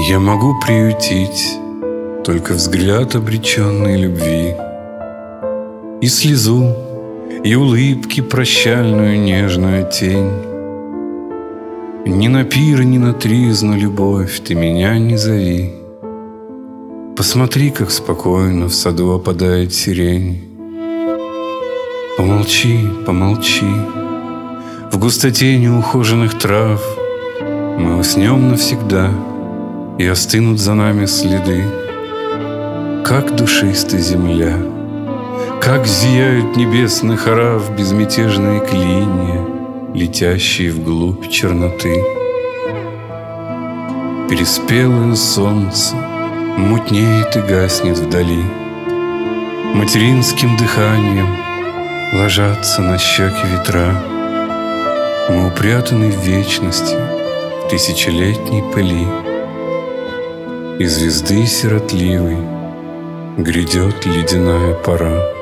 Я могу приютить только взгляд обреченной любви, и слезу, и улыбки прощальную нежную тень. Ни на пир, ни на тризну, любовь, ты меня не зови. Посмотри, как спокойно в саду опадает сирень. Помолчи, помолчи, в густоте неухоженных трав мы уснем навсегда, и остынут за нами следы. Как душиста земля, как зияют небесных орав безмятежные клинья, летящие вглубь черноты. Переспелое солнце мутнеет и гаснет вдали, материнским дыханием ложатся на щеки ветра. Мы упрятаны в вечности, в тысячелетней пыли, и звезды сиротливой грядет ледяная пора.